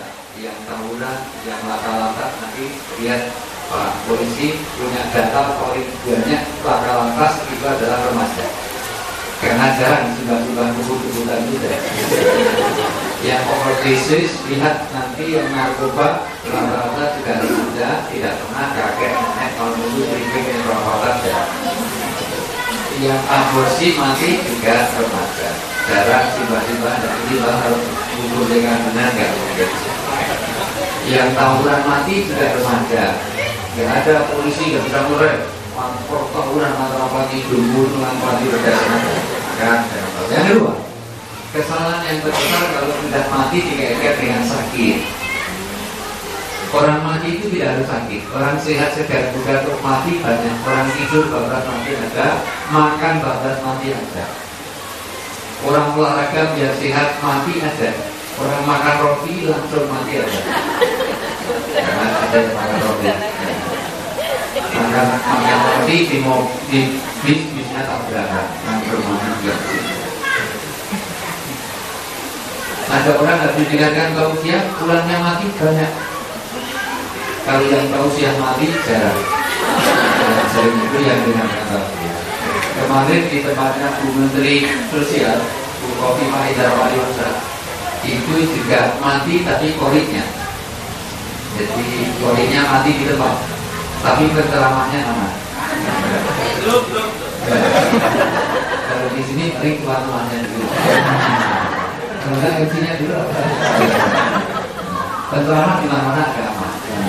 yang tawuran, yang laka-laka, nanti lihat Pak polisi punya data paling banyak laka-lantas itu adalah remaja. Karena jarang sudah kebut-kebutan itu. Yang overdosis, lihat nanti yang narkoba rata-rata juga remaja, tidak pernah kakek nenek kalau dulu briefing yang perawatan ya. Yang aborsi mati juga remaja. Jarang tiba-tiba dan ini harus ukur dengan benar nggak mungkin. Yang tawuran mati juga remaja. Nggak ada polisi nggak bisa mulai. Tawuran antara pati dulu dengan pati berdasarkan kan. Yang kedua, kesalahan yang terbesar kalau sudah mati dikaitkan dengan sakit. Orang mati itu tidak harus sakit. Orang sehat segar bukan untuk mati banyak. Orang tidur bablas mati ada, makan bablas mati ada. Orang olahraga biar sehat mati ada. Orang makan roti langsung mati ada. Karena ada yang makan roti. Makan roti di bisnya tabrakan yang bermana juga. Ada orang harus didengarkan tausiah, pulangnya mati banyak. Kalau yang tausiah mati jarang. Sering itu yang dengarkan tausiah. Kemarin di tempatnya Bu Menteri Sosial, Bu Khofifah Indar Parawansa, itu juga mati tapi koridnya. Jadi koridnya mati di tempat, tapi penceramahnya aman. Kalau di sini paling tuan-tuannya dulu. Kalau enggak MC-nya dulu. Penceramah di mana-mana agak aman.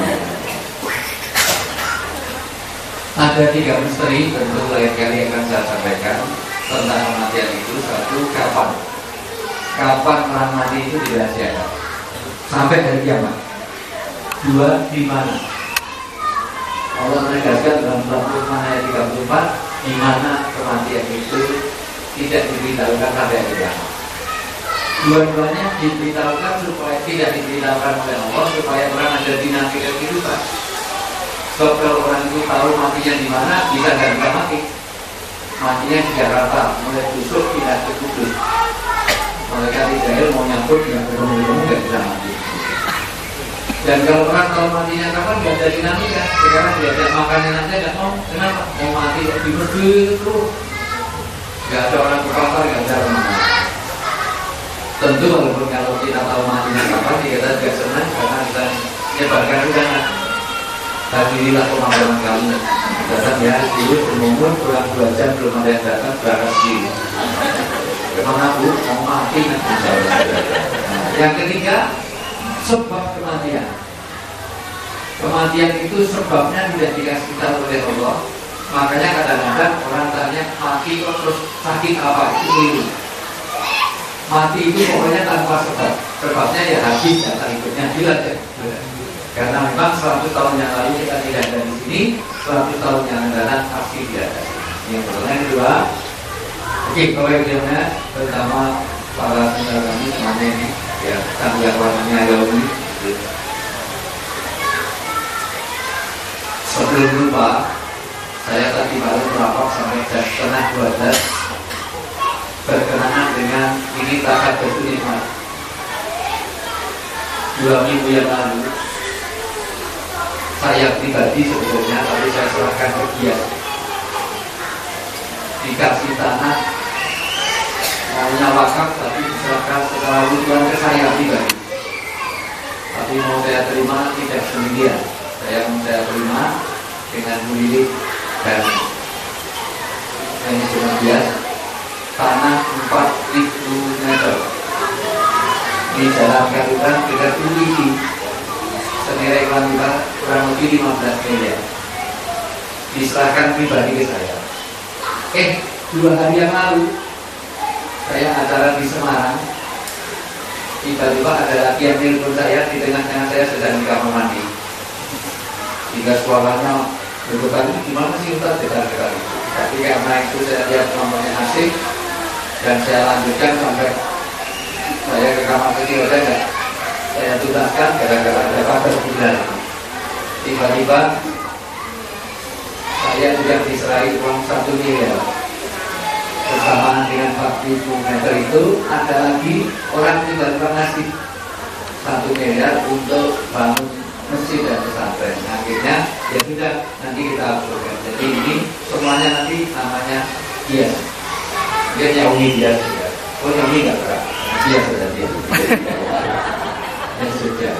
Ada 3 misteri tentu lain kali akan saya sampaikan tentang kematian itu. Satu, kapan orang mati itu dirahasiakan sampai hari kiamat. 2, di mana? Allah menegaskan dalam surat Luqman ayat 34, di mana kematian itu tidak diberitahukan sampai hari kiamat. Dua-duanya diberitahukan supaya tidak diberitahukan oleh Allah supaya orang ada dinamika kehidupan. Sebab kalau orang itu tahu matinya di mana, bisa nggak bisa mati. Matinya di Jakarta, mulai busuk tidak ke Kudus. Mereka di Israel mau nyambut dengan berumur-umur nggak bisa mati. Dan kalau orang tahu matinya kapan, nggak ada dinamika. Sekarang diajak makanan aja nggak mau. Kenapa? Mau mati di berdiri terus. Nggak ada orang ke pasar, nggak ada orang mati. Tentu walaupun kalau kita tahu matinya kapan, kita juga senang karena kita nyebarkan undangan. Hadirilah pemakaman kami. Datang ya, dulu berumur kurang 2 jam belum ada yang datang berangkat sendiri. Kemana Bu? Mau mati nanti. Yang ketiga, sebab kematian. Kematian itu sebabnya tidak dikasih tahu oleh Allah. Makanya kadang-kadang orang tanya mati kok terus sakit apa? Itu keliru. Mati itu pokoknya tanpa sebab. Sebabnya ya habis data hidupnya hilang ya. Karena memang 100 tahun yang lalu kita tidak ada di sini, 100 tahun yang akan datang pasti tidak ada. Yang pertama, yang kedua, oke, kalau yang pertama para saudara kami semuanya ini, ya, tanggung warnanya agak unik. Sebelum lupa, saya tadi baru merapat sampai jam 11:30 berkenaan dengan ini takat bersunikmat. 2 minggu yang lalu, saya pribadi sebetulnya, tapi saya serahkan ke dia. Dikasih tanah, maunya wakaf, tapi diserahkan secara lutuan ke saya pribadi. Tapi mau saya terima tidak sendirian. Mau saya terima dengan memilih dan manajemen bias tanah 4.000 meter di Jalan Garuda dengan tinggi senilai kuantitas kurang lebih 15 miliar. Diserahkan pribadi ke saya. 2 hari yang lalu saya acara di Semarang, tiba-tiba ada laki yang telepon saya di tengah-tengah saya sedang di kamar mandi. Hingga suaranya berdebar, gimana sih Ustaz sekali. Tapi karena itu saya lihat nomornya asik dan saya lanjutkan sampai saya ke kamar kecil saya tuntaskan gara-gara ada kabar bulan. Tiba-tiba saya juga diserahi uang 1 miliar. Bersamaan dengan 4.000 meter itu ada lagi orang tiba-tiba ngasih 1 miliar untuk bangun masjid dan pesantren. Akhirnya ya sudah, nanti kita aturkan. Jadi ini semuanya nanti namanya hias. Dia nyawi biasa ya. Oh nyawi nggak berat. Biasa saja. Ya sudah.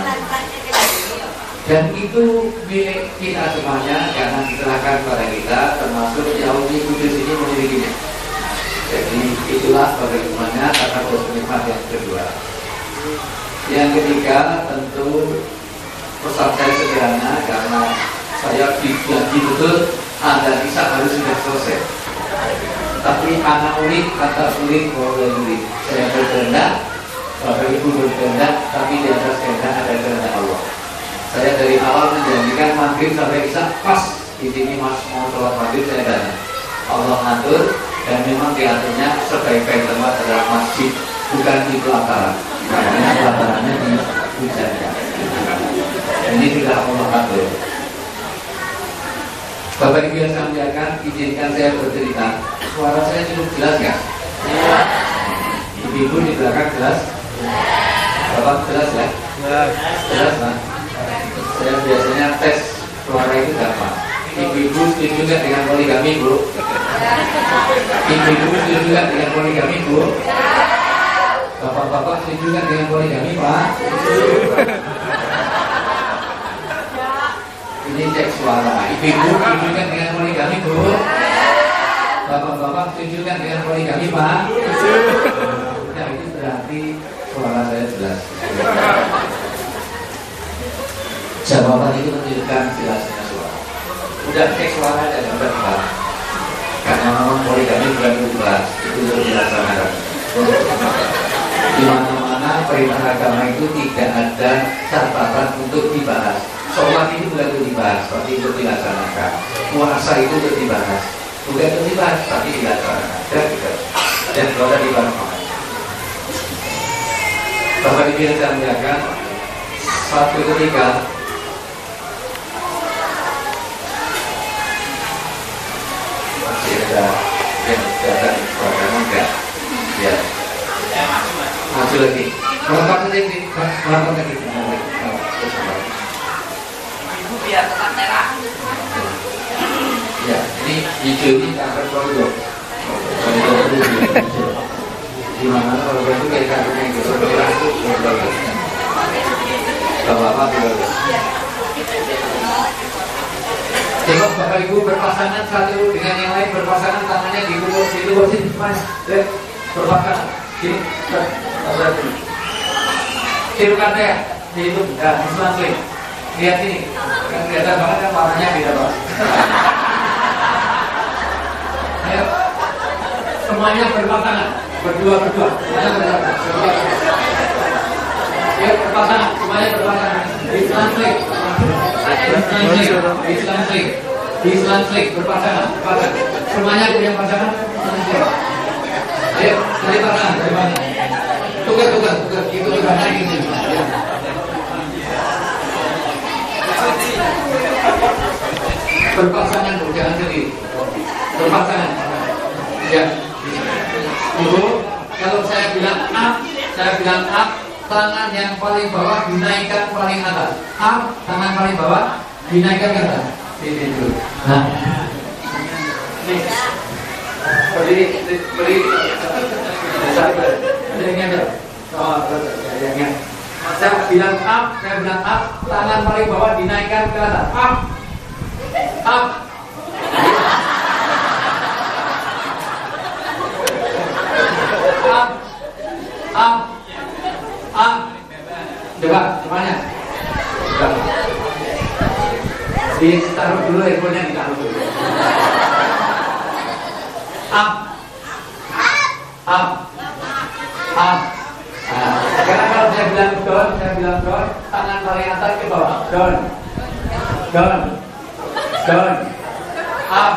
Dan itu milik kita semuanya, jangan diserahkan pada kita, termasuk Yahudi Kudus ini memilikinya. Jadi itulah bagaimana kata nikmat yang kedua. Yang ketiga tentu pesan saya sederhana, karena saya digaji betul, Anda bisa harus sudah selesai. Tapi anak unik, kata unik, boleh unik. Saya berkehendak, Bapak Ibu berkehendak, tapi di atas kehendak ada kehendak Allah. Saya dari awal menjanjikan maghrib sampai isya pas di sini mas mau sholat maghrib saya datang. Allah ngatur dan memang diaturnya sebaik-baik tempat adalah masjid, bukan di pelataran. Karena pelatarannya di hujan. Ini sudah Allah atur. Bapak Ibu yang saya muliakan, izinkan saya bercerita. Suara saya cukup jelas ya? Ibu di belakang jelas? Bapak jelas ya? Jelas kan? Saya biasanya tes suara itu gampang. Ibu-ibu setuju juga dengan poligami, Bu? Ibu-ibu setuju juga dengan poligami, Bu? Bapak-bapak setuju juga dengan poligami, Pak? Ini cek suara. Ibu-ibu setuju juga dengan poligami, Bu? Bapak-bapak setuju juga dengan poligami, Pak? Nah, itu berarti suara saya jelas. Jawaban itu menunjukkan jelasnya suara. Udah cek suara dan dapat Pak. Karena memang poligami bukan bebas, itu harus dilaksanakan. Di mana-mana perintah agama itu tidak ada catatan untuk dibahas. Sholat itu bukan untuk dibahas, tapi untuk dilaksanakan. Puasa itu untuk dibahas, bukan untuk dibahas, tapi dilaksanakan. Dan kalau dibahas. Bapak Ibu yang saya muliakan, satu ketika masih ada yang datang kepada enggak? Ya. Maju lagi. Melompat lagi. Melompat lagi. Ibu biar tetap merah. Ya, ini hijau ini kanker koridor. Di mana koridor itu kayak kankernya gitu. Merah itu koridor. Bapak-bapak juga. Coba Bapak Ibu berpasangan satu dengan yang lain, berpasangan tangannya di kubur sini, mas, berpasangan. Sini, tirukan saya, itu, ya, langsung. Lihat ini, kan kelihatan banget kan warnanya beda banget. Ayo, semuanya berpasangan, berdua, semuanya berpasangan. Ya, berpasangan, semuanya berpasangan. Islam slik, berpasangan, semuanya punya pasangan. Ayo, cari pasangan, tukar, itu gimana ini? Berpasangan, jangan sendiri. Berpasangan. Ya. Ibu, kalau saya bilang up, tangan yang paling bawah dinaikkan paling atas. Up, tangan paling bawah dinaikkan ke atas. Ini dulu. Nah, ini beri saya bilang up, tangan paling bawah dinaikkan ke atas. Up. Coba, semuanya. Ditaruh dulu, handphonenya ditaruh dulu. Up. Sekarang kalau saya bilang down, tangan paling atas ke bawah. Down. Up.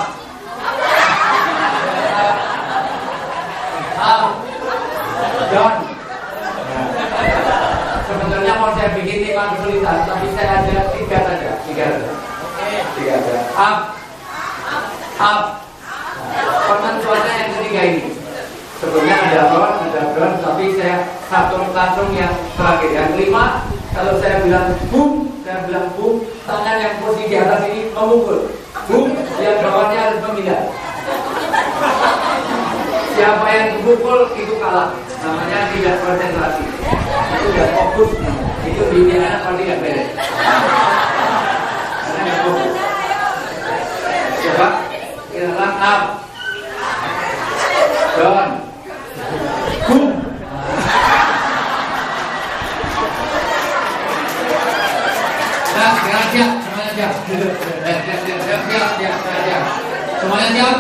Down. Sebetulnya mau saya bikin 5 kesulitan, tapi saya ada 3 saja. Up. Penentuannya yang ketiga ini. Sebelumnya ada down, ada tapi saya satu langsung yang terakhir. Yang kelima, kalau saya bilang boom, tangan yang posisi di atas ini memukul. Boom, yang bawahnya harus memindah. Siapa yang dipukul itu kalah. Namanya tidak konsentrasi. Itu tidak fokus. Itu bimbingannya pasti nggak beres. Karena nggak fokus. Coba kita up, down, boom. Nah, sekarang siap, semuanya siap. Semuanya siap.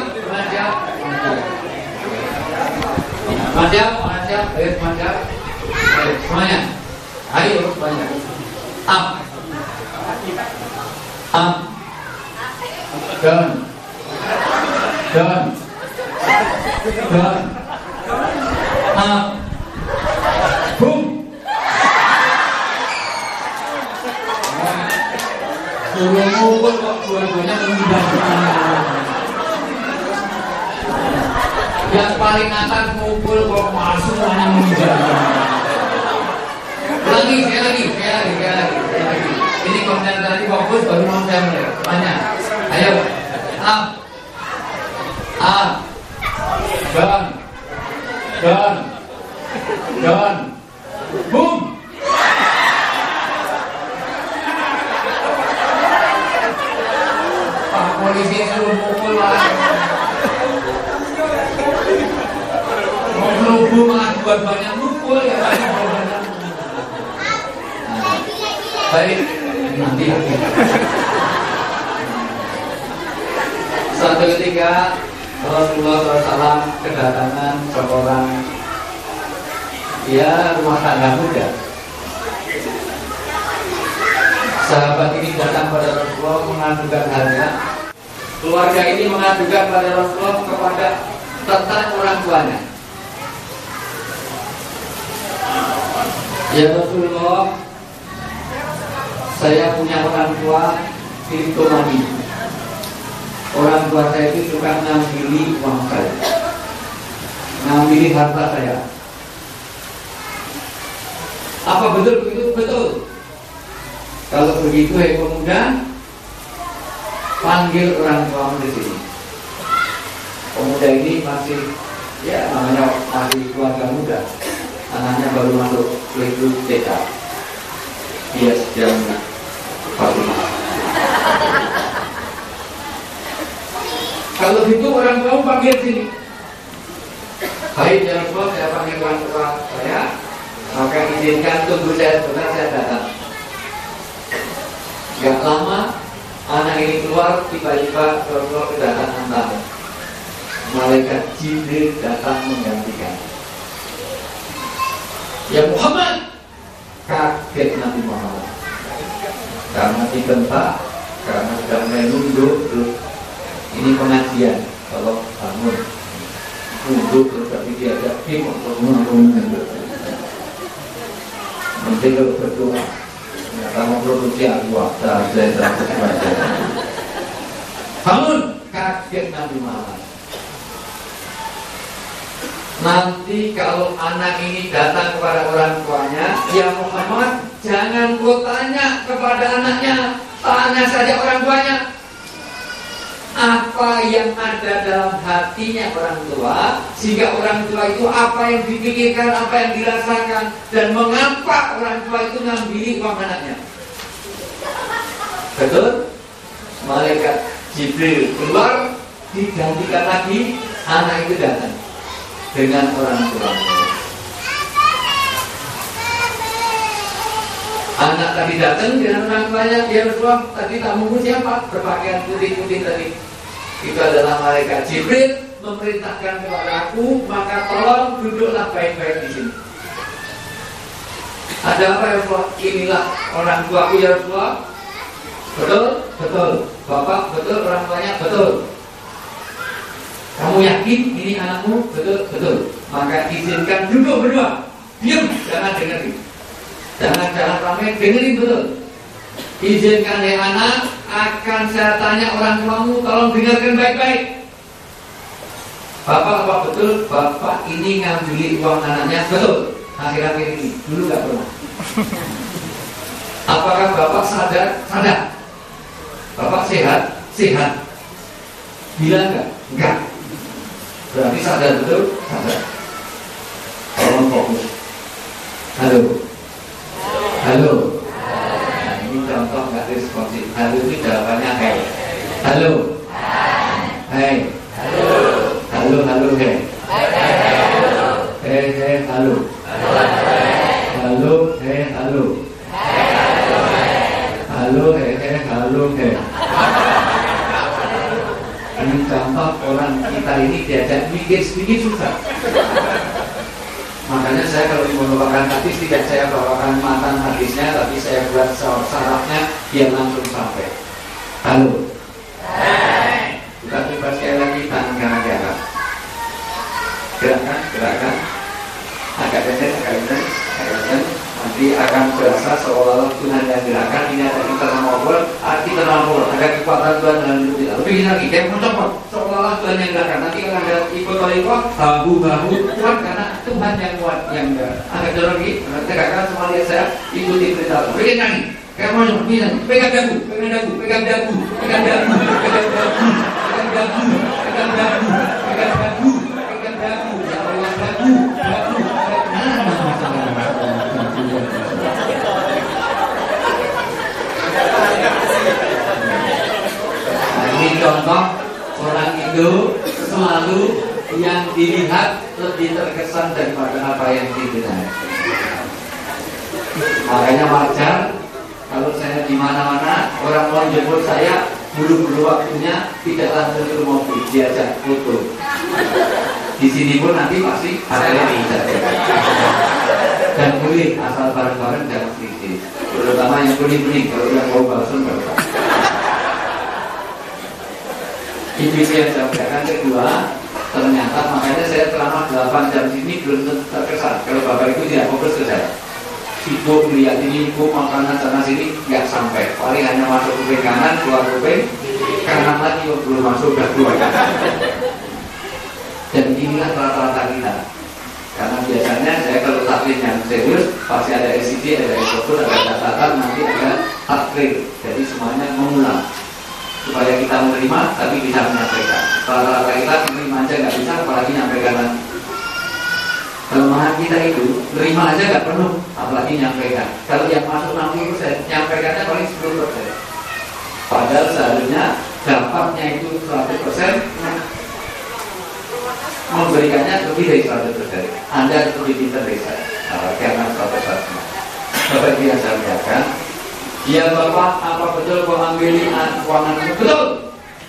Semuanya. Ayo semuanya. Up, down, up, boom. Suruh mukul kok dua-duanya menghindar. Yang paling atas mukul kok masuk hanya menghindar. Sekali lagi. Ini konsentrasi fokus baru mau saya mulai. Banyak. Ayo. Up, down, boom. Pak polisi suruh mukul lagi. Mau ngelubu malah buat banyak mukul ya. Baik, nanti. Suatu ketika Rasulullah SAW kedatangan seorang rumah tangga muda. Sahabat ini datang pada Rasulullah mengadukan halnya. Keluarga ini mengadukan pada Rasulullah tentang orang tuanya. Ya Rasulullah, saya punya orang tua kleptomani. Orang tua saya itu suka ngambil uang saya, ngambil harta saya. Apa betul begitu? Betul. Kalau begitu, pemuda, panggil orang tua di sini. Pemuda ini masih, namanya masih keluarga muda. Anaknya baru masuk kelas TK. Dia sedang Fatimah. Kalau gitu orang tua panggil sini. Baik, ya Rasulullah, saya panggil orang tua saya. Maka izinkan tunggu saya sebentar, saya datang. Gak lama anak ini keluar, tiba-tiba Rasulullah kedatangan tamu. Malaikat Jibril datang menggantikan. Ya Muhammad, kaget Nabi Muhammad karena dibentak, karena sudah mulai nunduk. Ini pengajian, kalau bangun nunduk terus tapi diajak tim untuk menunduk. Nanti kalau berdoa kamu produksi aku saya terakhir baca. Bangun, kaget Nabi Muhammad. Nanti kalau anak ini datang kepada orang tuanya, ya Muhammad, jangan kau tanya kepada anaknya, tanya saja orang tuanya. Apa yang ada dalam hatinya orang tua, sehingga orang tua itu apa yang dipikirkan, apa yang dirasakan, dan mengapa orang tua itu ngambil uang anaknya. Betul? Malaikat Jibril keluar, digantikan lagi, anak itu datang dengan orang tuanya. Anak tadi datang dengan orang tuanya, ya Rasulullah, tadi tamumu siapa? Berpakaian putih-putih tadi. Itu adalah malaikat Jibril memerintahkan kepada aku, maka tolong duduklah baik-baik di sini. Ada apa ya Rasulullah? Inilah orang tuaku ya Rasulullah. Betul? Betul. Bapak, betul, orang tuanya, betul. Kamu yakin ini anakmu? Betul, betul. Maka izinkan duduk berdua. Diam, jangan dengerin. Jangan ramai, dengerin betul. Izinkan ya anak, akan saya tanya orang tuamu, tolong dengarkan baik-baik. Bapak, apa betul Bapak ini ngambil uang anaknya? Betul. Akhir-akhir ini, dulu nggak pernah. Apakah Bapak sadar? Sadar. Bapak sehat? Sehat. Bilang nggak? Enggak. Berarti sadar betul? Sadar. Tolong fokus. Halo. Halo. Nah, ini contoh nggak responsif. Halo ini jawabannya hey. Halo. Hey. Halo. Halo, halo, hey. Hey, hey, halo. Halo, hey, halo. Halo, hey, hey, halo, hey. Ini contoh orang kita ini diajak mikir sedikit susah. Makanya saya kalau membawakan hadis tidak saya bawakan matan hadisnya, tapi saya buat syaratnya biar langsung sampai. Halo. Kita coba sekali lagi tangan kanan di atas. Gerakan, gerakan. Agak pendek, agak pendek, agak pendek. Nanti akan berasa seolah-olah Tuhan yang gerakan. Ini ada kita ngobrol, kita ngobrol. Ada kekuatan Tuhan dalam hidup kita. Lebih lagi, kayak mencopot. Seolah-olah Tuhan yang gerakan. Nanti kalau ada ikut toliko, bahu-bahu kuat karena Tuhan yang kuat yang gerakan. Agak dorong lagi, tegakkan semua lihat saya ikuti perintah. Bikin lagi. Kayak mau bisa pegang dagu, pegang dagu, pegang dagu, pegang dagu, pegang dagu, pegang dagu, pegang dagu, pegang dagu, pegang dagu, dagu, dagu. Ini contoh orang itu selalu yang dilihat lebih terkesan daripada apa yang dilihat. Makanya wajar kalau saya di mana-mana orang mau jemput saya, buru-buru waktunya tidak langsung ke mobil, diajak foto. Di sini pun nanti pasti ada yang bisa. Dan boleh asal bareng-bareng jangan sedikit. Terutama yang kuning-kuning, kalau yang mau bakso baru. Itu yang saya katakan. Kedua, ternyata makanya saya selama 8 jam sini belum terkesan. Kalau Bapak itu tidak fokus ke saya. Ibu melihat ini, ibu makanan sana sini nggak sampai. Paling hanya masuk kuping kanan, keluar kuping kanan lagi, belum masuk udah keluar. Dan inilah rata-rata kita. Karena biasanya saya kalau taklim yang serius pasti ada ECG, ada ekokut, ada catatan, nanti ada taklim. Jadi semuanya mengulang supaya kita menerima tapi bisa menyampaikan. Rata-rata kita menerima aja nggak bisa, apalagi menyampaikan lagi. Kelemahan kita itu nerima aja nggak penuh, apalagi nyampaikan. Kalau yang masuk 60%, nyampaikannya paling 10%. Padahal seharusnya dampaknya itu 100%, memberikannya lebih dari 100%. Anda lebih pintar dari saya, karena 100%. Bapak yang saya lihatkan, ya Bapak, apa betul kau ambil keuangan? Betul.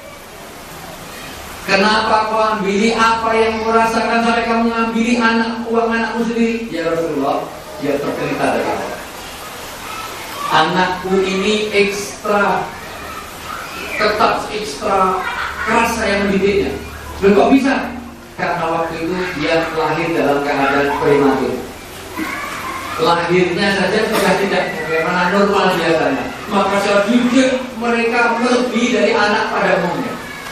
Kenapa kau ambil apa yang kau rasakan sampai kamu ngambil uang anakmu sendiri? Ya Rasulullah, dia bercerita dari Allah. Anakku ini ekstra ketat, ekstra keras saya mendidiknya. Dan kok bisa? Karena waktu itu dia lahir dalam keadaan prematur. Lahirnya saja sudah tidak bagaimana normal biasanya. Maka saya didik mereka lebih dari anak pada umumnya.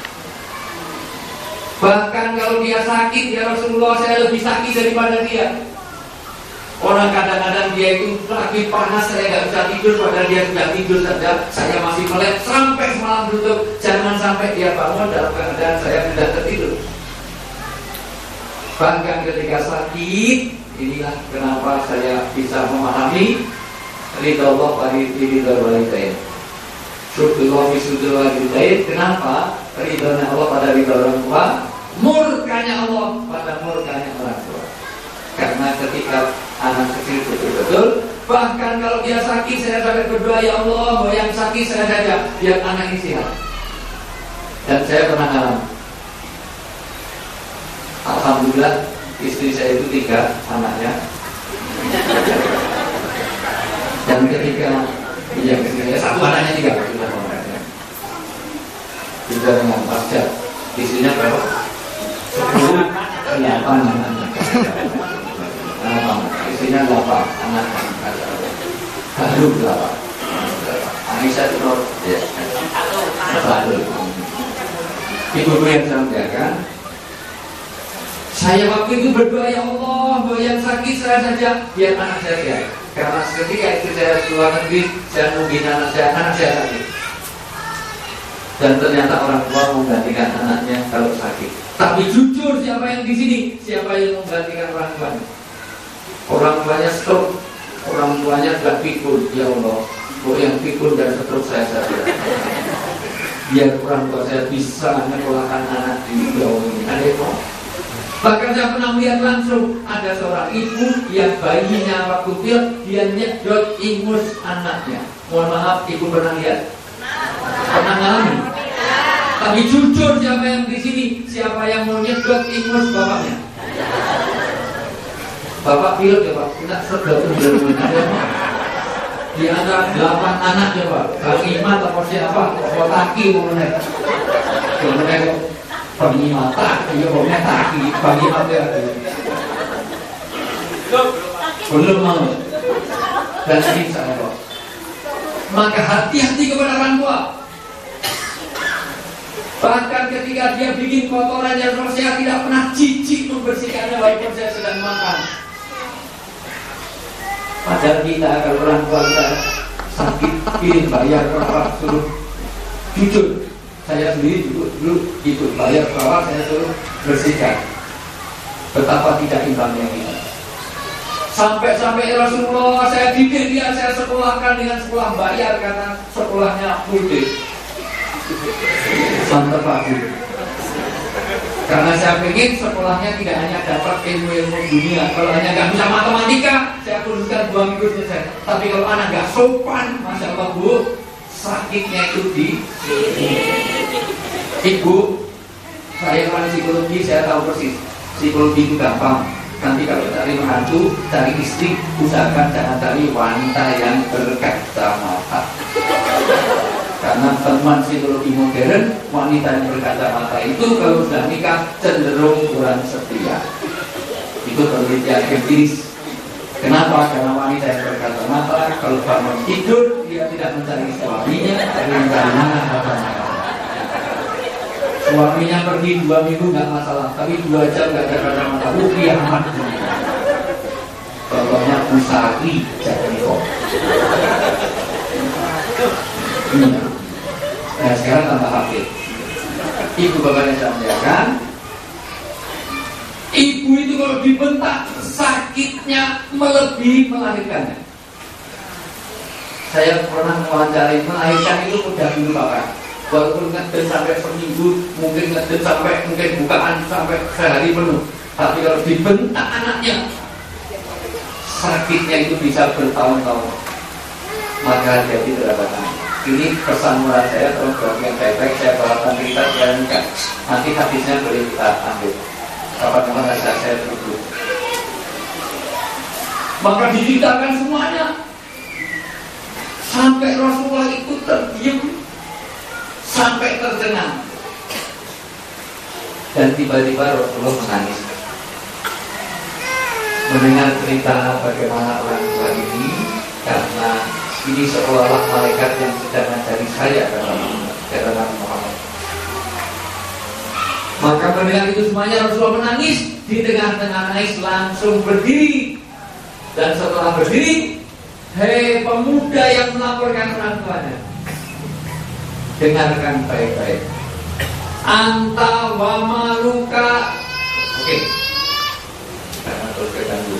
Bahkan kalau dia sakit, ya Rasulullah, saya lebih sakit daripada dia. Orang kadang-kadang dia itu lagi panas, saya nggak bisa tidur, padahal dia sudah tidur saja, saya masih melek sampai semalam tutup. Jangan sampai dia bangun dalam keadaan saya sudah tertidur. Bahkan ketika sakit, inilah kenapa saya bisa memahami ridha Allah pada ridha walidain. Syukurullah bisudul walidain. Kenapa ridha Allah pada ridha orang tua, murkanya Allah pada murkanya orang tua? Karena ketika anak kecil betul-betul, bahkan kalau dia sakit, saya sampai berdoa, ya Allah, mau yang sakit saya saja, biar anak ini sehat. Dan saya pernah alami. Alhamdulillah istri saya itu 3 anaknya. Dan ketika yang ketiga, satu anaknya 3 sudah dengan pasca. Istrinya berapa? 10, 8 anaknya. Istrinya 8 anaknya. Baru 8. Aisyah itu ya. Ibu yang saya muliakan, Saya waktu itu berdoa, ya Allah, bahwa yang sakit saya saja, biar anak saya sehat. Karena ketika itu saya keluar negeri, saya nungguin anak saya sakit. Dan ternyata orang tua menggantikan anaknya kalau sakit. Tapi jujur, siapa yang di sini? Siapa yang menggantikan orang tuanya? Orang tuanya stroke, orang tuanya gak pikun. Ya Allah, bahwa yang pikun dan stroke saya saja. Biar orang tua saya bisa menyekolahkan anak di bawah ini. Ada yang mau? Bahkan saya pernah melihat langsung ada seorang ibu yang bayinya waktu kecil dia nyedot ingus anaknya. Mohon maaf, ibu pernah lihat? Pernah ngalamin? Tapi jujur, siapa yang di sini? Siapa yang mau nyedot ingus bapaknya? Bapak pilot ya Pak? Tidak sedot dulu. Di antara 8 anak ya Pak. Bang Iman atau siapa? Kotaki mengenai. Bagi mata, iya pokoknya taki, bagi mata ada. Belum mau. Dan ini saya Pak. Maka hati-hati kepada orang tua. Bahkan ketika dia bikin kotoran yang saya tidak pernah jijik membersihkannya walaupun saya sedang makan. Padahal kita kalau orang tua kita sakit, kirim bayar perawat suruh jujur. Saya sendiri dulu ikut bayar perawat, saya suruh bersihkan. Betapa tidak imbangnya kita. Sampai Rasulullah saya didik dia, saya sekolahkan dengan sekolah bayar karena sekolahnya full day. Mantap Pak Bu. Karena saya ingin sekolahnya tidak hanya dapat ilmu-ilmu dunia. Kalau hanya nggak bisa matematika, saya kursuskan 2 minggu selesai. Tapi kalau anak nggak sopan, Masya Allah Bu, sakitnya itu di Ibu, saya orang psikologi, saya tahu persis. Psikologi itu gampang. Nanti kalau cari menantu, cari istri, usahakan jangan cari wanita yang berkacamata. Karena teman psikologi modern, wanita yang berkacamata itu kalau sudah nikah cenderung kurang setia. Itu penelitian empiris. Kenapa? Karena wanita yang berkacamata kalau bangun tidur dia tidak mencari suaminya, tapi mencari mana. Suaminya pergi 2 minggu nggak masalah, tapi 2 jam nggak ada kacamata, dia amat. Contohnya Usari Jatmiko. Nah sekarang tambah hafid. Ibu bapaknya saya menjaga. Ibu itu kalau dibentak sakitnya melebihi melahirkannya. Saya pernah mewawancari melahirkan itu mudah dulu bapak. Walaupun ngeden sampai seminggu, mungkin ngeden sampai mungkin bukaan sampai sehari penuh. Tapi kalau dibentak anaknya, sakitnya itu bisa bertahun-tahun. Maka hati-hati terhadap anak. Ini pesan murah saya, terus yang baik-baik saya bawakan kita jalankan. Nanti hadisnya boleh kita ambil. Kapan-kapan saya tunggu. Maka diceritakan semuanya. Sampai Rasulullah itu terdiam, sampai tercengang. Dan tiba-tiba Rasulullah menangis. Mendengar cerita bagaimana orang tua ini, karena ini seolah-olah malaikat yang sedang mencari saya kata Nabi Muhammad. Maka mendengar itu semuanya Rasulullah menangis. Di tengah-tengah nangis langsung berdiri. Dan setelah berdiri, hei pemuda yang melaporkan orang tuanya, dengarkan baik-baik. Anta wa maluka. Oke. Karena terus terganggu.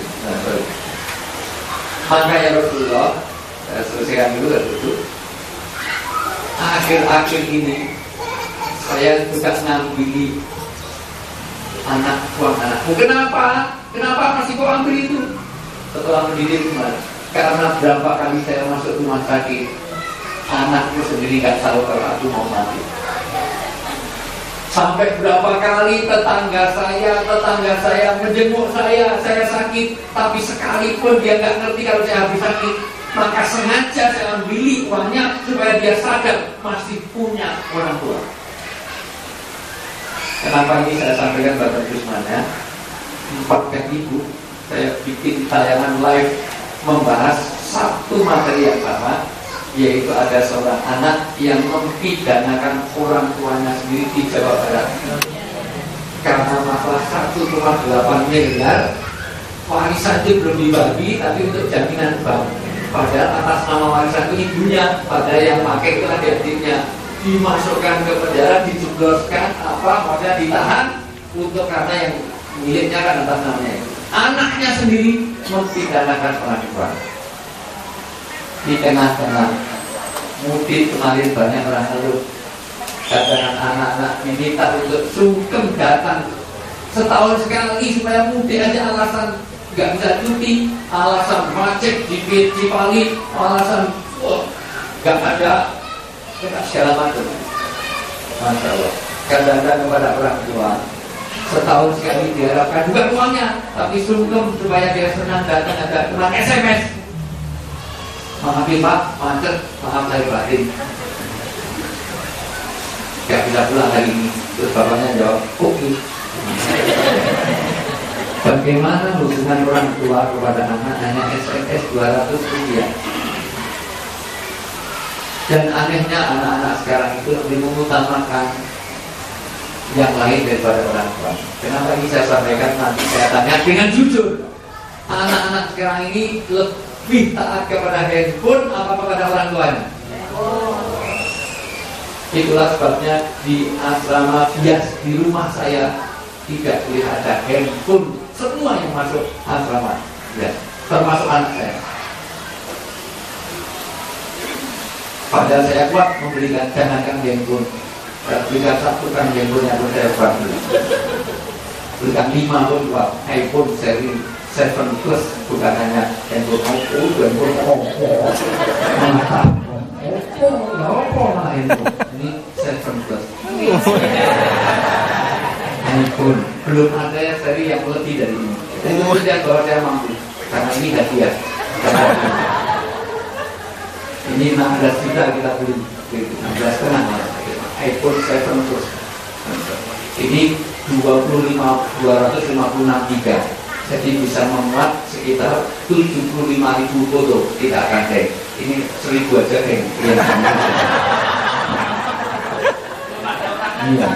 Maka ya Rasulullah, saya selesaikan dulu dan duduk. Akhir-akhir ini saya sudah ngambil anak buah anakku. Kenapa? Kenapa masih kau ambil itu? Setelah mendidik kemarin. Karena berapa kali saya masuk rumah sakit, anakku sendiri gak tahu kalau aku mau mati. Sampai berapa kali tetangga saya menjenguk saya sakit, tapi sekalipun dia gak ngerti kalau saya habis sakit, maka sengaja saya ambil uangnya supaya dia sadar masih punya orang tua. Kenapa ini saya sampaikan pada Gusmanya? 4 ibu saya bikin tayangan live membahas satu materi yang sama, yaitu ada seorang anak yang mempidanakan orang tuanya sendiri di Jawa Barat. karena masalah 1,8 miliar warisan itu belum dibagi, tapi untuk jaminan bank. Padahal atas nama warisan itu ibunya, padahal yang pakai itu adik-adiknya, dimasukkan ke penjara, dijebloskan padahal ditahan untuk karena yang miliknya kan atas namanya. Anaknya sendiri mempidanakan orang tua. Di tengah-tengah mudik kemarin banyak orang ngeluh, katakan anak-anak minta untuk sungkem datang setahun sekali supaya mudik aja alasan nggak bisa cuti, alasan macet di Cipali, alasan nggak ada segala macam. Masya Allah. Kadang-kadang kepada orang tua setahun sekali diharapkan bukan uangnya, tapi sungkem supaya dia senang datang, ada kurang SMS. Maaf Pak, macet, maaf saya batin, gak bisa pulang hari ini. Terus bapaknya jawab, oke. Bagaimana hubungan orang tua kepada anak hanya SMS 200 rupiah? Dan anehnya anak-anak sekarang itu lebih mengutamakan yang lain daripada orang tua. Kenapa ini saya sampaikan, nanti saya tanya dengan jujur. Anak-anak sekarang ini lebih taat kepada handphone apa kepada orang tuanya? Itulah sebabnya di asrama bias di rumah saya tidak boleh ada handphone. Semua yang masuk asrama bias, termasuk anak saya. Padahal saya kuat memberikan, jangankan handphone, berikan satu kan handphonenya pun saya kuat beli. Berikan 5 pun kuat, iPhone seri 7 Plus, bukan hanya handphone iPhone, handphone mantap. Apa lah ini 7 Plus. iPhone belum ada seri yang lebih dari ini. Kemudian bahwa saya mampu, karena ini hadiah. Ini 16 juta kita beli, 16,5 iPhone 7 Plus. Ini 256 giga, jadi bisa memuat sekitar 75.000 foto, tidak akan hang. Ini 1.000 aja hang. Iya.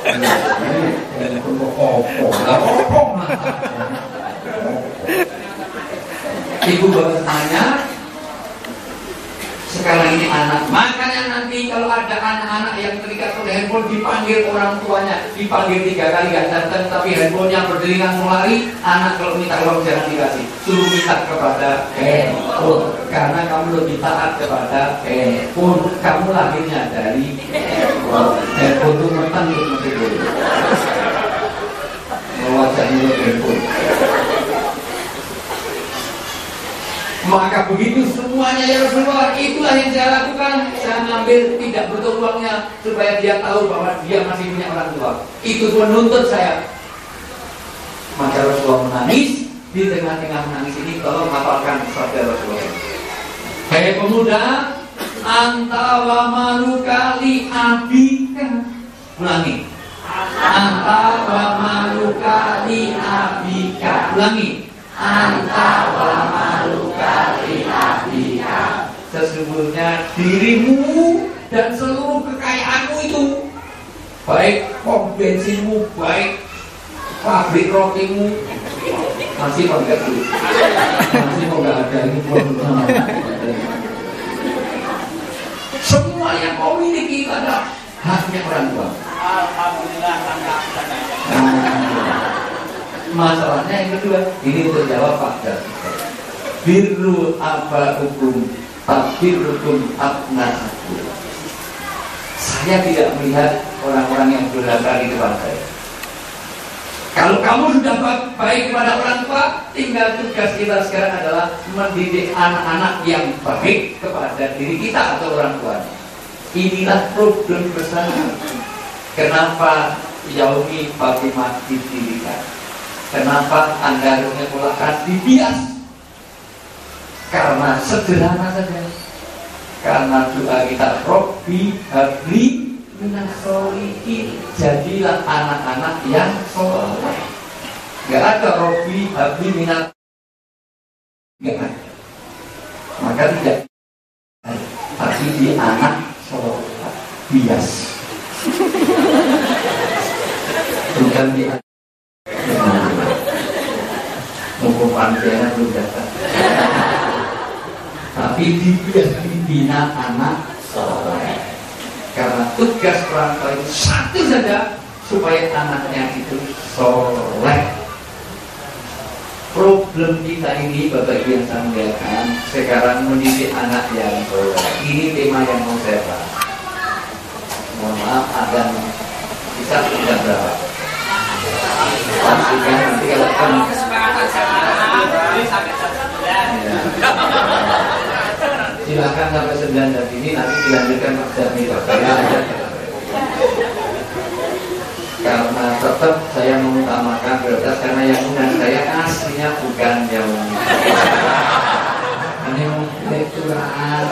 Ibu baru tanya, sekarang ini anak, makanya nanti kalau ada anak-anak yang terikat oleh handphone dipanggil orang tuanya, dipanggil 3 kali gak datang, tapi handphonenya berderingan melari, anak kalau minta uang jangan dikasih, suruh minta kepada handphone, karena kamu lebih taat kepada handphone, kamu lahirnya dari handphone itu mentang itu mesti boleh mewajahnya handphone. Maka begitu semuanya ya Rasulullah, itulah yang saya lakukan. Saya ngambil tidak butuh uangnya supaya dia tahu bahwa dia masih punya orang tua. Itu menuntut saya. Maka Rasulullah menangis. Di tengah-tengah menangis ini tolong hafalkan sabda Rasulullah. Hei pemuda, anta wa maluka li abika. Ulangi. Anta wa maluka li abika. Ulangi. Anta wa maluka li abika. Sesungguhnya dirimu dan seluruh kekayaanmu itu, baik pom bensinmu, baik pabrik rotimu, masih mau nggak dulu, masih mau nggak ada ini pun, semua yang kau miliki itu adalah haknya orang tua. Alhamdulillah. Masalahnya yang kedua, ini untuk jawab Pak Dar. Birru apa hukum, tabirrukum abna'akum. Saya tidak melihat orang-orang yang durhaka di depan saya. Kalau kamu sudah baik kepada orang tua, tinggal tugas kita sekarang adalah mendidik anak-anak yang baik kepada diri kita atau orang tua. Inilah problem bersama. Kenapa Yaumi Fatimah didirikan? Kenapa Anda harus menyekolahkan dibias? Karena sederhana saja. Karena doa kita, Robbi habli minas sholihin. Jadilah anak-anak yang soleh. Gak ada Robbi habli minas, gak ada. Maka tidak. Tapi di anak soleh bias. Bukan di Mumpung panitianya belum datang. Tapi dibina anak soleh. Karena tugas orang tua itu satu saja, supaya anaknya itu soleh. Problem kita ini, Bapak Ibu yang saya muliakan, sekarang mendidik anak yang soleh. Ini tema yang mau saya bahas. Mohon maaf, ada bisa tidak berapa? Pastikan nanti kalau kamu Kesepakatan sampai jam 9. silahkan sampai 9 dan ini nanti dilanjutkan Mas Jami saya aja. Karena tetap saya mengutamakan prioritas karena yang undang saya aslinya bukan yang ini lekturaan.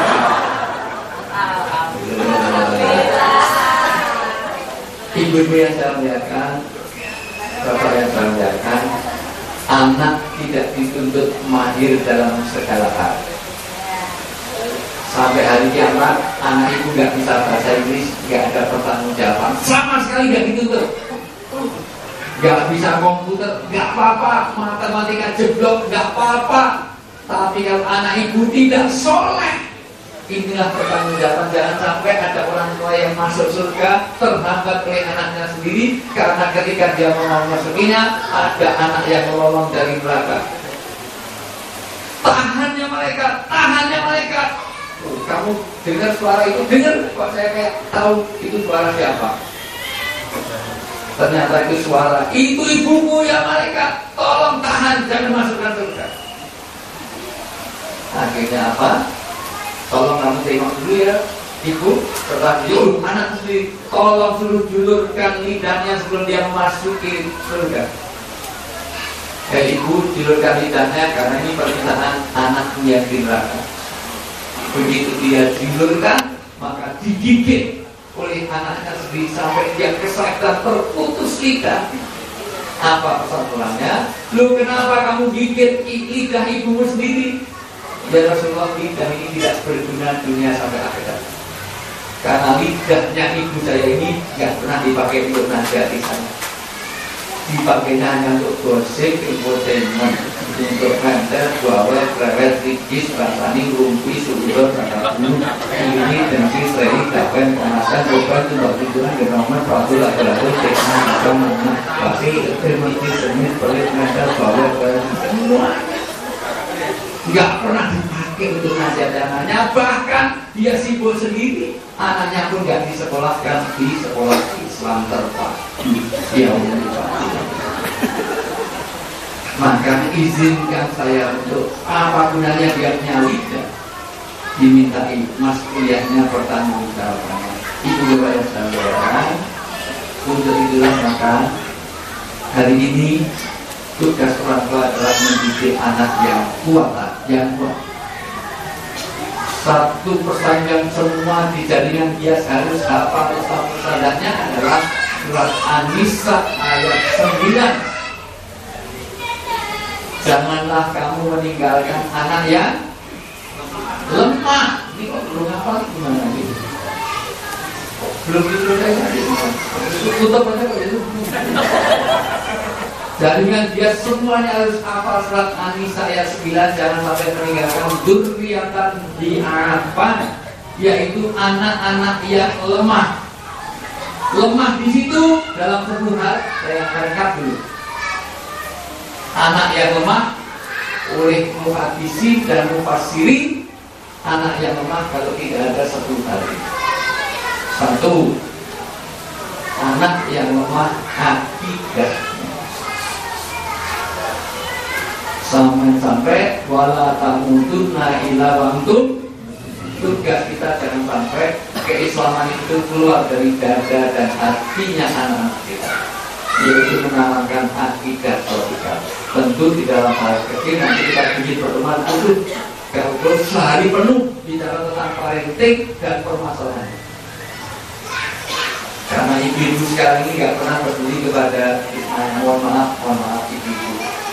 Ibu-ibu yang saya muliakan, bapak yang saya muliakan, anak tidak dituntut mahir dalam segala hal. Sampai hari kiamat, anak itu nggak bisa bahasa Inggris, nggak ada pertanggungjawaban, sama sekali nggak dituntut. Nggak bisa komputer, nggak apa-apa. Matematika jeblok, nggak apa-apa. Tapi kalau anak ibu tidak soleh, inilah pertanggungjawaban. Jangan sampai ada orang tua yang masuk surga terhambat oleh anaknya sendiri, karena ketika dia mau masukinya, ada anak yang melolong dari neraka. Tahannya malaikat. Kamu dengar suara itu, dengar kok saya kayak tahu itu suara siapa? Ternyata itu suara itu ibumu ya malaikat. Tolong tahan, jangan masukkan surga. Akhirnya apa? Tolong kamu tengok dulu ya, ibu. Setelah dulu anak sendiri, tolong suruh julurkan lidahnya sebelum dia masuki surga. Ibu julurkan lidahnya karena ini permintaan anaknya di neraka. Begitu dia julurkan, maka digigit oleh anaknya sendiri sampai dia kesakitan terputus lidah. Apa pesan-pesannya? Lu kenapa kamu gigit lidah ibumu sendiri? Ya Rasulullah, lidah ini tidak berguna dunia sampai akhirat. Karena lidahnya ibu saya ini nggak pernah dipakai untuk nasihati saya. Dipakainya hanya untuk gosip, infotainment, untuk ngantar, bawel, lewat, rikis, rasani, rumpi, sudut, kataku, ini, dengki, seri, dapen, pemasan, beban, tembak tujuan, genomen, patuh, lagu-lagu, tekna, macam, mana, pasti, termenti, semit, pelit, ngantar, bawel, lewat, semuanya nggak pernah dipakai untuk nasihat anaknya. Bahkan dia sibuk sendiri, anaknya pun nggak disekolahkan di sekolah Islam terpadu. Ya Allah. Maka izinkan saya untuk apa gunanya dia punya lidah, dimintai mas kuliahnya pertanggungjawabannya. Ibu bapak yang saya muliakan, untuk itulah maka hari ini tugas orang tua adalah mendidik anak yang kuat. Satu persaingan semua di jaringan dia harus hafal. Satu sadarnya adalah surat An-Nisa ayat 9. Janganlah kamu meninggalkan anak yang lemah. Ini kok belum hafal gimana gitu? Belum diselesaikan. Tutup aja kok itu. Jaringan dia semuanya harus hafal surat An-Nisa ayat 9. Jangan sampai meninggalkan dzurriatan di'afan, yaitu anak-anak yang lemah. Lemah di situ dalam satu hal, saya rekap dulu. Anak yang lemah oleh muhadisi dan mufassiri, anak yang lemah kalau tidak ada satu hal. Satu, anak yang lemah akidah. Sampai wala tamutunna illa wa antum, tugas kita jangan sampai keislaman itu keluar dari dada dan hatinya anak-anak kita, yaitu menanamkan akidah sosial. Tentu di dalam hal kecil nanti kita bikin pertemuan khusus kalau sehari penuh bicara tentang parenting dan permasalahan. Karena ibu-ibu sekarang ini nggak pernah peduli kepada mohon maaf ibu-ibu.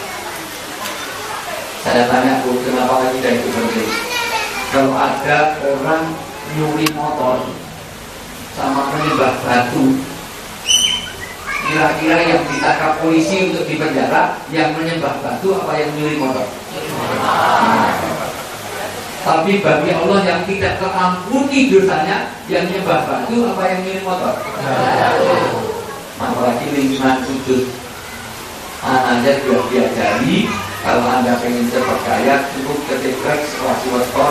Saya tanya, Bu, kenapa kita itu penting? Kalau ada orang nyuri motor sama menimba batu, Kira-kira yang ditangkap polisi untuk dipenjara, yang menyembah batu apa yang nyuri motor? Tapi bagi Allah yang tidak terampuni dosanya, yang menyembah batu apa yang nyuri motor? Apalagi lingkungan sujud. Anda sudah diajari, kalau Anda pengen cepat kaya, cukup ketik situasi waspon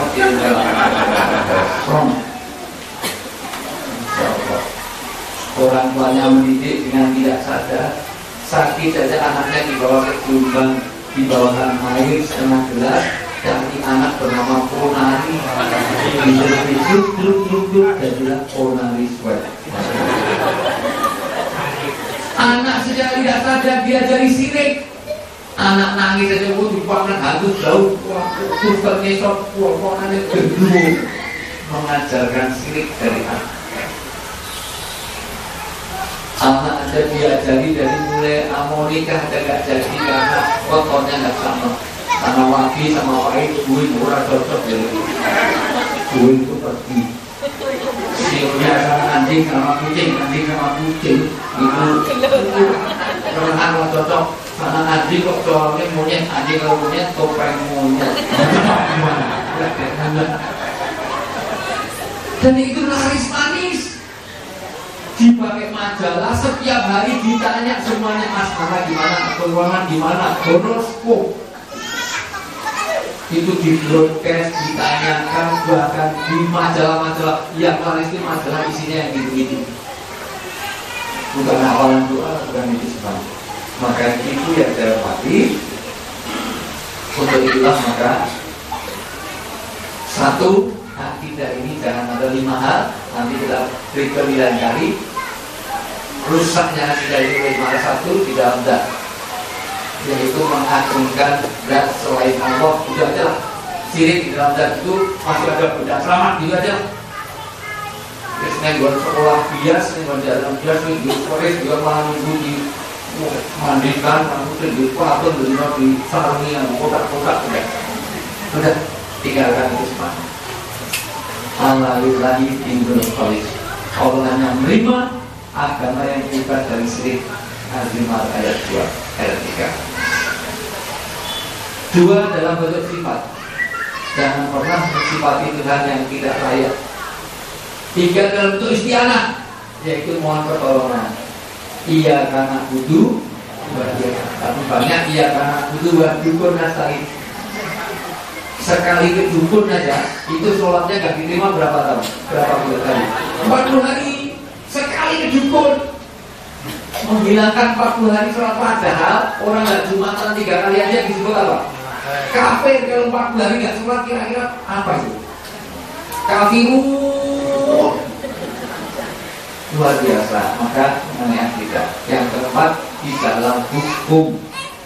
orang tuanya mendidik dengan tidak sadar, sakit saja anaknya dibawa ke Jombang, dibawakan air setengah gelas, cari anak bernama Ponari, duduk dan bilang Ponari sweat. Anak sejak tidak sadar diajari sirik. Anak nangis saja dipanggil hantu jauh, terus ternyesot, ponannya gendut, mengajarkan sirik dari anak. Anak ada diajari dari mulai nikah ada gak jadi karena kotornya gak sama. Sama waki sama wahid, gue murah cocok jadi. Gue itu pergi. Siurnya sama anjing sama kucing itu pernah lo cocok. Karena anjing kok cowoknya monyet, anjing kalau monyet topeng monyet. Dan itu laris manis. Dipakai majalah setiap hari ditanya semuanya, asmara gimana, keuangan gimana, horoskop itu di broadcast, ditanyakan bahkan di majalah-majalah yang lain itu majalah isinya yang gitu-gitu, bukan hafalan doa, bukan itu semua. Maka itu yang saya hormati. Untuk itulah maka satu, akidah ini jangan ada 5 hal. Nanti kita berikan 9 kali. Rusaknya akidah ini oleh satu di dalam zat, yaitu mengagungkan zat selain Allah. Udah aja lah. Sirik di dalam zat itu masih ada benda selamat juga aja. Biasanya gue sekolah bias, gue jalan bias, gue sore juga malam minggu di mandikan, lalu di patung, di sarungi yang kotak-kotak udah tinggalkan itu semua. Alhamdulillah indul khalis. Allah hanya menerima agama yang bebas dari syirik. Al-Zimar ayat 2 ayat 3. 2 dalam bentuk sifat. Jangan pernah mensifati Tuhan yang tidak layak. 3 dalam bentuk isti'anah, yaitu mohon pertolongan. Iya karena butuh, tapi banyak iya karena butuh dukun nasta'in. Sekali ke dukun aja, itu sholatnya gak diterima berapa tahun? Berapa bulan kali? 40 hari. Sekali ke dukun menghilangkan 40 hari sholat, padahal orang gak jumatan 3 kali aja disebut apa? Kafir. Kalau 40 hari gak sholat, kira-kira apa itu? Kafirun. Luar biasa. Maka mengenai akidah. Yang keempat, di dalam hukum.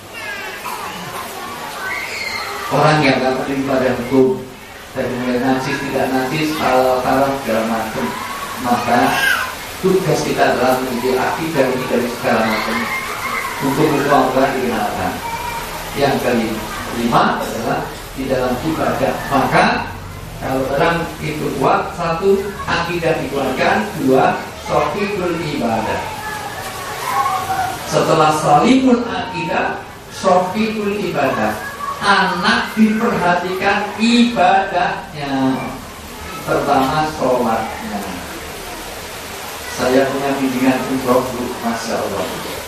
Orang yang gak peduli pada hukum, dari mulai najis, tidak najis, halal segala macam, maka tugas kita adalah menjadi akidah ini dari segala macam hukum Allah dikenalkan. Yang kelima adalah di dalam ibadah. Maka kalau orang itu kuat, 1 akidah dikuatkan, 2 shofikul ibadah. Setelah salimul akidah, shofikul ibadah. Anak diperhatikan ibadahnya. Pertama sholatnya. Saya punya bimbingan umroh dulu, Masya Allah.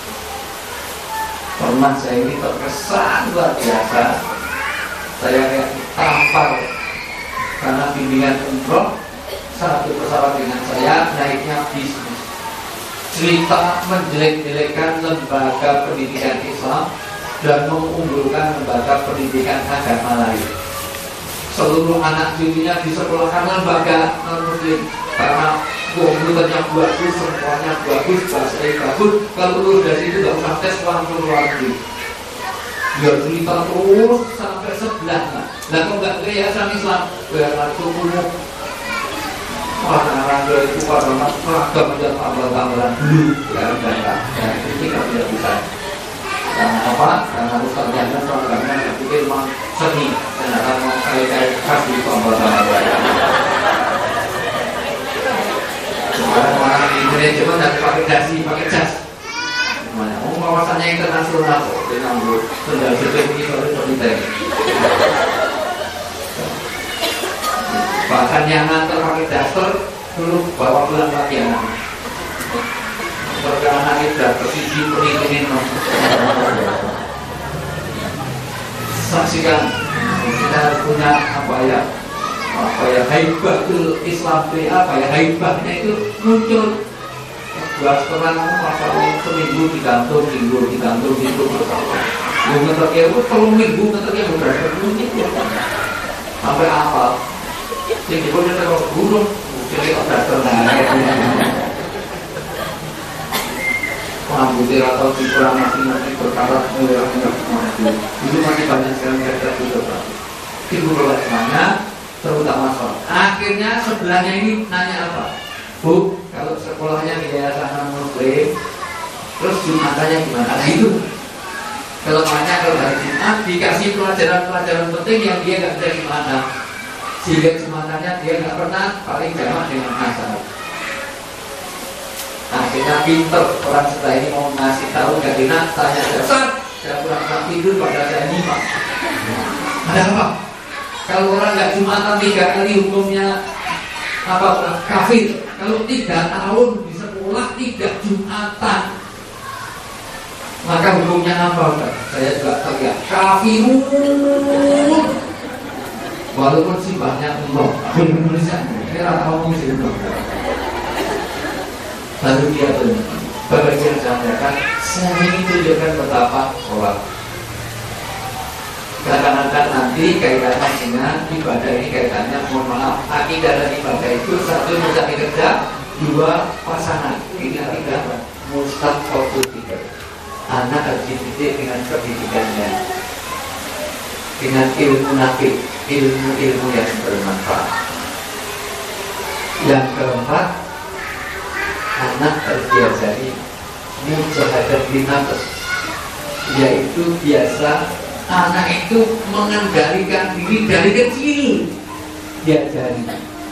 Pernah saya ini terkesan luar biasa. Saya kayak tampar karena bimbingan umroh. Satu pesawat dengan saya naiknya bisnis. Cerita menjelek-jelekkan lembaga pendidikan Islam dan mengunggulkan lembaga pendidikan agama lain. Seluruh anak cucunya disekolahkan lembaga non-muslim karena komputernya bagus, semuanya bagus, bahasanya bagus. Kalau lulus dari itu tidak usah tes, langsung luar negeri. Dia cerita terus sampai sebelah. Nah kalau nggak yayasan Islam, biarlah sukumu. Orang-orang itu pada ragam menjadi tambah-tambahan dulu. Ini nggak tidak bisa. Karena apa? Karena ustaznya dan programnya saya pikir memang seni. Ternyata mau kali-kali khas di tambah-tambahan. Orang-orang di Indonesia cuma tidak pakai dasi, pakai jas. wawasannya internasional kok. Dia nganggur sendal jepit ini seperti tadi. Bahkan yang nganter pakai daster dulu bawa pulang lagi anak. Karena anak itu sudah persisi peningin. Saksikan kita harus punya apa ya haibatul Islam itu apa ya, haibahnya itu muncul. Buat terang masalah seminggu digantung gitu masalah. Ngeternya itu kalau minggu ngeternya berapa bunyi sampai apa? Sing dipun terus gunung, jadi ada tenang. Rambutnya atau dikurang masing-masing berkarat itu masih banyak sekali yang juga. Ibu semuanya terutama soal. Akhirnya sebelahnya ini nanya apa? Bu, kalau sekolahnya di yayasan Muslim, terus Jumatannya gimana? Nah itu kelemahannya kalau hari Jumat dikasih pelajaran-pelajaran penting yang dia nggak bisa gimana. Sehingga Jumatannya dia nggak pernah paling jamak dengan asal. Akhirnya pinter orang setelah ini mau ngasih tahu nggak enak, tanya dasar, saya kurang tidur pada saya nyimak. Ada apa? Kalau orang nggak Jumatan 3 kali hukumnya apa? Kafir. Kalau 3 tahun di sekolah tidak Jumatan, maka hukumnya apa? Saya juga teriak kafirun. Walaupun sih banyak umroh, Indonesia ini rata ngomong sih umroh. Lalu dia benar, yang saya katakan, saya ingin tunjukkan betapa sholat. Kadang-kadang nanti kaitannya dengan ibadah ini kaitannya, mohon maaf, akidah dan ibadah itu satu mencari kerja, 2 pasangan. Ini akidah mustaq fokus tiga. Anak harus dididik dengan pendidikannya, dengan ilmu nafi, ilmu yang bermanfaat. Yang keempat, anak harus diajari mujahadah binafs, yaitu biasa anak itu mengendalikan diri dari kecil, diajari.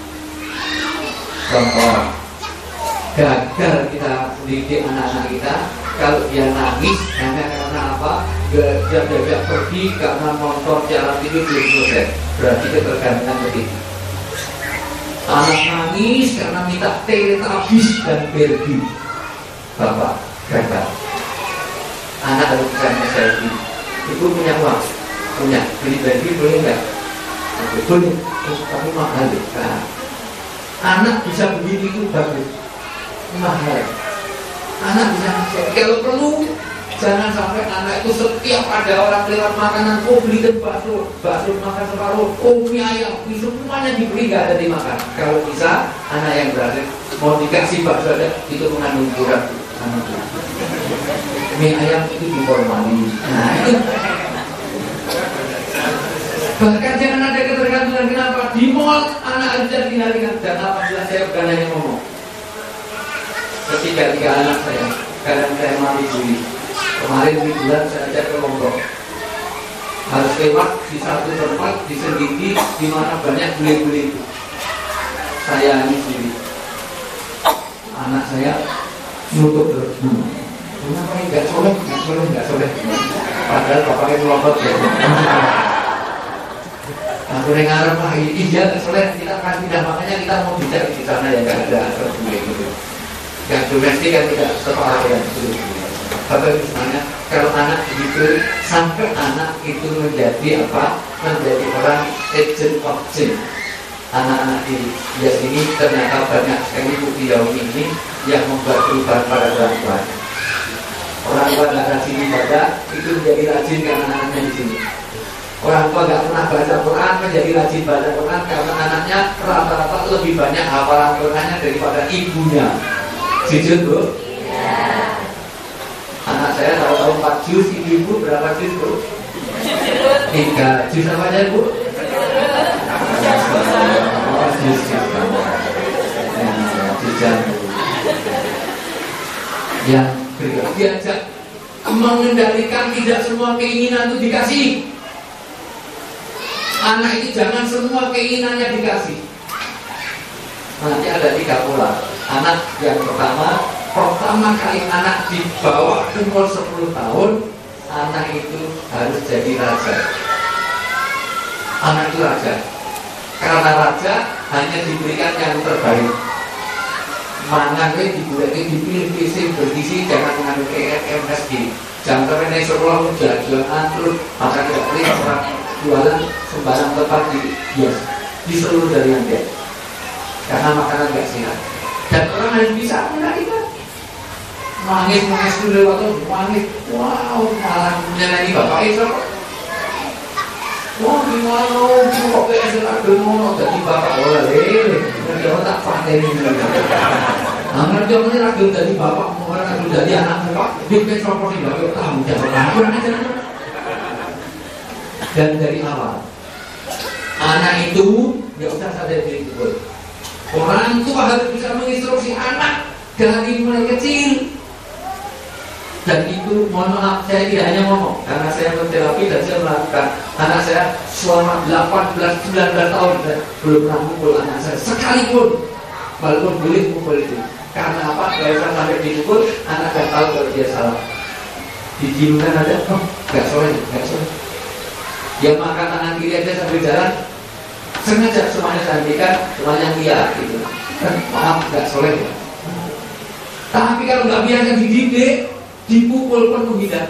Contoh, gagal kita mendidik anak-anak kita, kalau dia nangis hanya karena apa? Dia diajak pergi karena nonton siaran TV belum selesai, berarti ketergantungan begitu. Anak nangis karena minta Teletubbies dan Barbie, bapak gagal. Anak harus bisa selfie. Ibu punya uang, punya beli Barbie boleh nggak? Boleh, terus tapi mahal. Nah, anak bisa begini itu bagus, mahal. Anak bisa, kalau perlu jangan sampai anak itu setiap ada orang lewat makanan, oh belikan bakso makan separuh, oh mie ayam, semuanya dibeli nggak ada dimakan. Kalau bisa, anak yang berada mau dikasih bakso ada itu mengandung kurang. Mie ayam itu diformali. Nah itu. Bahkan jangan ada ketergantungan. Kenapa? Di mall anak harus dikendalikan. Dan apabila saya bukan hanya ngomong, ketika 3 anak saya, kadang saya mati dulu. Kemarin di bulan saya ajak ke Lombok, harus lewat di satu tempat di Sendiki di mana banyak bule-bule itu. Saya ini sendiri, anak saya nutup terus. Kenapa ini nggak soleh? Padahal bapaknya melompat ya. Aku dengar apa iya soleh, kita akan pindah, makanya kita mau bicara di sana yang nggak ada bule gitu. Yang domestik kan tidak separah yang itu. Bapak misalnya kalau anak begitu sampai anak itu menjadi apa? Menjadi orang agent of change. Anak-anak di bias ini ternyata banyak sekali bukti jauh ini yang membuat perubahan pada orang tua. Orang tua nggak rajin ibadah itu menjadi rajin karena anaknya di sini. Orang tua nggak pernah baca Quran menjadi rajin baca Quran karena anaknya rata-rata lebih banyak hafalan Qurannya daripada ibunya. Jujur bu? Ya. Anak saya tahu 4 juz, ibu berapa juz bu? 3 juz apa aja bu? 4 juz. Yang berikut diajak mengendalikan tidak semua keinginan itu dikasih. Anak itu jangan semua keinginannya dikasih. Nanti ada 3 pola. Anak yang pertama pertama kali anak dibawa umur 10 tahun, anak itu harus jadi raja. Anak itu raja. Karena raja hanya diberikan yang terbaik. Mangannya dipilih visi bergizi, jangan mengandung MSG. Jangan sampai sekolah jalan terus maka tidak boleh orang jualan sembarang tempat di seluruh jaringan dia. Karena makanan gak sehat. Dan orang harus bisa menerima. Mangis dulu waktu mangis, wow, malah menyenangi bapak itu. Wah, gimana? Kok kayak seragam mau jadi bapak oleh? Kalau tak pakai ini. Angkat dia mesti lagi dari bapak, orang lagi dari anak bapak, dia kayak copot di bapak tahu jangan kurang aja. Dan dari awal, anak itu nggak usah sadar diri itu. Orang tua harus bisa menginstruksi anak dari mulai kecil. Dan itu mohon maaf saya tidak hanya ngomong, karena saya menterapi dan saya melakukan. Anak saya selama 18-19 tahun belum pernah mukul anak saya sekalipun, walaupun boleh mukul itu. Karena apa? Kalau saya sampai dipukul, anak gak tahu kalau dia salah. Didiamkan aja, oh gak soleh. Yang makan tangan kiri aja sambil jalan, sengaja semuanya saya berikan, semuanya iya gitu. Kan maaf gak soleh ya. Tapi kalau gak biarkan dididik, dipukul penuh tidak,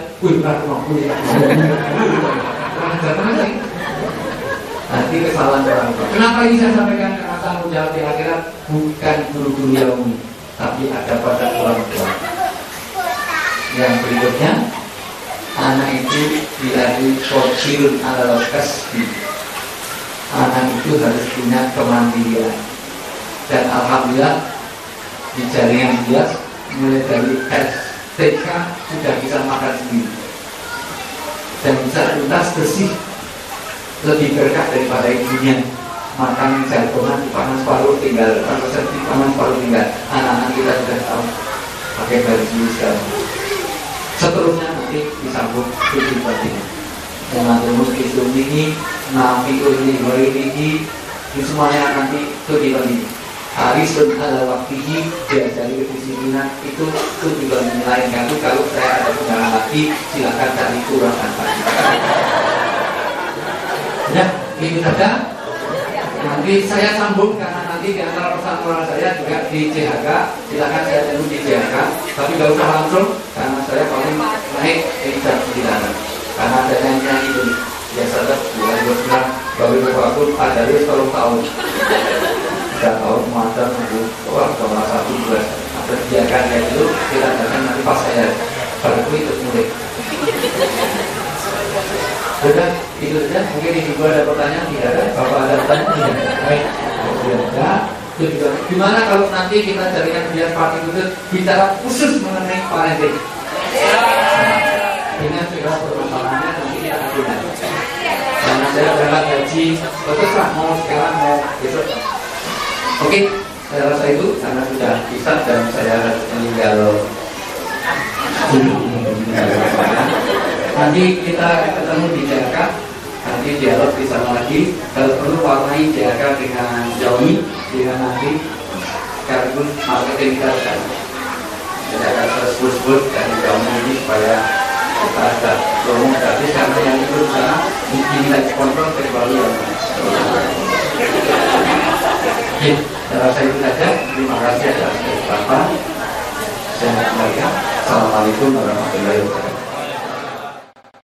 nanti kesalahan orang tua. Kenapa ini saya sampaikan? Karena tanggung jawab di akhirat bukan guru-guru yang tapi ada pada orang tua. Yang berikutnya, anak itu dilatih kecil adalah kasbi. Anak itu harus punya kemandirian. Dan alhamdulillah di jaringan dia mulai dari TK sudah bisa makan sendiri dan bisa tuntas bersih, lebih berkah daripada ibunya. Makan jagongan dipanas separuh tinggal, dipanas separuh tinggal. Anak-anak kita sudah tahu pakai baju sekarang. Seterusnya nanti disambung tujuh batin. Mengatur itu ini, nabi ini semuanya nanti tujuh batin. Harisun ala waktihi, diajari kedisiplinan itu juga lain kali. Kalau saya ada undangan lagi, silakan cari kurangkan lagi. Ya, itu saja. Nanti saya sambung karena nanti di antara pesan-pesan saya juga di CHK. Silakan saya tunggu di CHK, tapi nggak usah langsung karena saya paling naik di jam 9. Karena ada nyanyi itu biasa ada bulan baru pun ada dia kalau tahun. Tidak tahu macam itu orang salah satu bulan atau biarkan ya itu kita akan nanti pas saya baru itu mulai. Sudah itu saja. Mungkin di juga ada pertanyaan tidak ada. Kalau ada pertanyaan tidak ada. Baik, sudah. Itu juga. Gimana kalau nanti kita jaringan biar party itu bicara khusus mengenai parenting? Dengan segala permasalahannya nanti kita akan. Karena saya berangkat gaji, betul lah mau sekarang mau besok. Oke, saya rasa itu karena sudah bisa dan saya meninggal. Nanti kita ketemu di JHK, nanti dialog di sana lagi. Kalau perlu warnai JHK dengan Jawi, dengan nanti sekaligus marketing kita akan JHK tersebut dan Jawi ini supaya kita ada promo gratis karena yang itu sana diminta sponsor kecuali yang ya, saya rasa itu saja. Terima kasih atas kesempatan. Saya kembalikan. Assalamualaikum warahmatullahi wabarakatuh.